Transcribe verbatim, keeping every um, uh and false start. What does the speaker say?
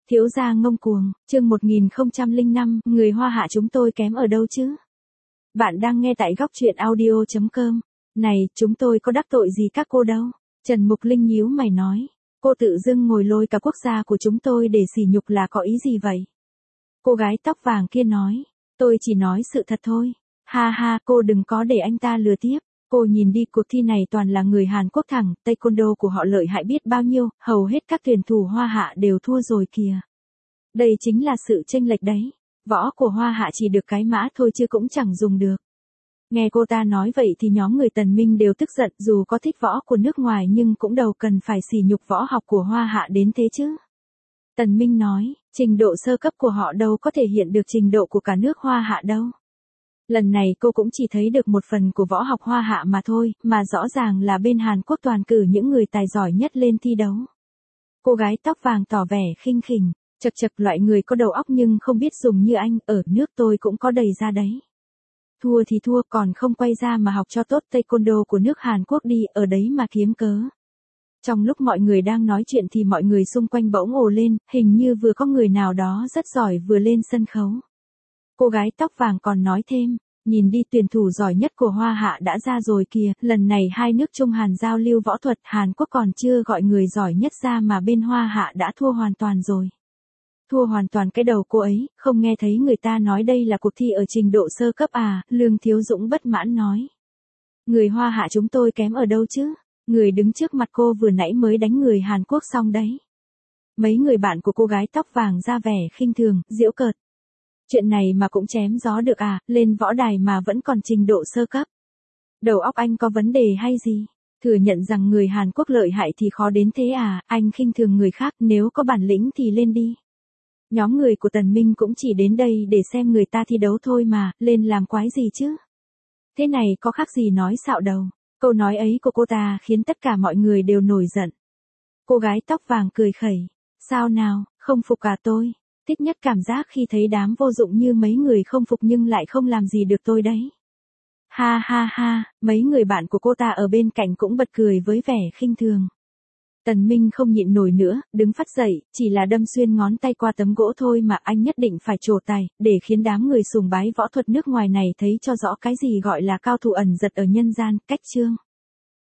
Thiếu gia ngông cuồng, chương một nghìn không trăm lẻ năm, người Hoa Hạ chúng tôi kém ở đâu chứ? Bạn đang nghe tại góc truyện audio chấm com. Này, chúng tôi có đắc tội gì các cô đâu? Trần Mục Linh nhíu mày nói. Cô tự dưng ngồi lôi cả quốc gia của chúng tôi để sỉ nhục là có ý gì vậy? Cô gái tóc vàng kia nói. Tôi chỉ nói sự thật thôi. Ha ha, cô đừng có để anh ta lừa tiếp. Cô nhìn đi, cuộc thi này toàn là người Hàn Quốc thẳng, taekwondo của họ lợi hại biết bao nhiêu, hầu hết các tuyển thủ Hoa Hạ đều thua rồi kìa. Đây chính là sự chênh lệch đấy. Võ của Hoa Hạ chỉ được cái mã thôi chứ cũng chẳng dùng được. Nghe cô ta nói vậy thì nhóm người Tần Minh đều tức giận, dù có thích võ của nước ngoài nhưng cũng đâu cần phải sỉ nhục võ học của Hoa Hạ đến thế chứ. Tần Minh nói, trình độ sơ cấp của họ đâu có thể hiện được trình độ của cả nước Hoa Hạ đâu. Lần này cô cũng chỉ thấy được một phần của võ học Hoa Hạ mà thôi, mà rõ ràng là bên Hàn Quốc toàn cử những người tài giỏi nhất lên thi đấu. Cô gái tóc vàng tỏ vẻ khinh khỉnh, chật chật, loại người có đầu óc nhưng không biết dùng như anh, ở nước tôi cũng có đầy ra đấy. Thua thì thua, còn không quay ra mà học cho tốt taekwondo của nước Hàn Quốc đi, ở đấy mà kiếm cớ. Trong lúc mọi người đang nói chuyện thì mọi người xung quanh bỗng ồ lên, hình như vừa có người nào đó rất giỏi vừa lên sân khấu. Cô gái tóc vàng còn nói thêm, nhìn đi, tuyển thủ giỏi nhất của Hoa Hạ đã ra rồi kìa, lần này hai nước Trung Hàn giao lưu võ thuật, Hàn Quốc còn chưa gọi người giỏi nhất ra mà bên Hoa Hạ đã thua hoàn toàn rồi. Thua hoàn toàn cái đầu cô ấy, không nghe thấy người ta nói đây là cuộc thi ở trình độ sơ cấp à, Lương Thiếu Dũng bất mãn nói. Người Hoa Hạ chúng tôi kém ở đâu chứ, người đứng trước mặt cô vừa nãy mới đánh người Hàn Quốc xong đấy. Mấy người bạn của cô gái tóc vàng ra vẻ khinh thường, giễu cợt. Chuyện này mà cũng chém gió được à, lên võ đài mà vẫn còn trình độ sơ cấp. Đầu óc anh có vấn đề hay gì? Thừa nhận rằng người Hàn Quốc lợi hại thì khó đến thế à, anh khinh thường người khác, nếu có bản lĩnh thì lên đi. Nhóm người của Tần Minh cũng chỉ đến đây để xem người ta thi đấu thôi mà, lên làm quái gì chứ? Thế này có khác gì nói xạo đầu. Câu nói ấy của cô ta khiến tất cả mọi người đều nổi giận. Cô gái tóc vàng cười khẩy. Sao nào, không phục cả tôi? Thích nhất cảm giác khi thấy đám vô dụng như mấy người không phục nhưng lại không làm gì được tôi đấy. Ha ha ha, mấy người bạn của cô ta ở bên cạnh cũng bật cười với vẻ khinh thường. Tần Minh không nhịn nổi nữa, đứng phắt dậy, chỉ là đâm xuyên ngón tay qua tấm gỗ thôi mà anh nhất định phải trổ tài, để khiến đám người sùng bái võ thuật nước ngoài này thấy cho rõ cái gì gọi là cao thủ ẩn giật ở nhân gian, cách chương.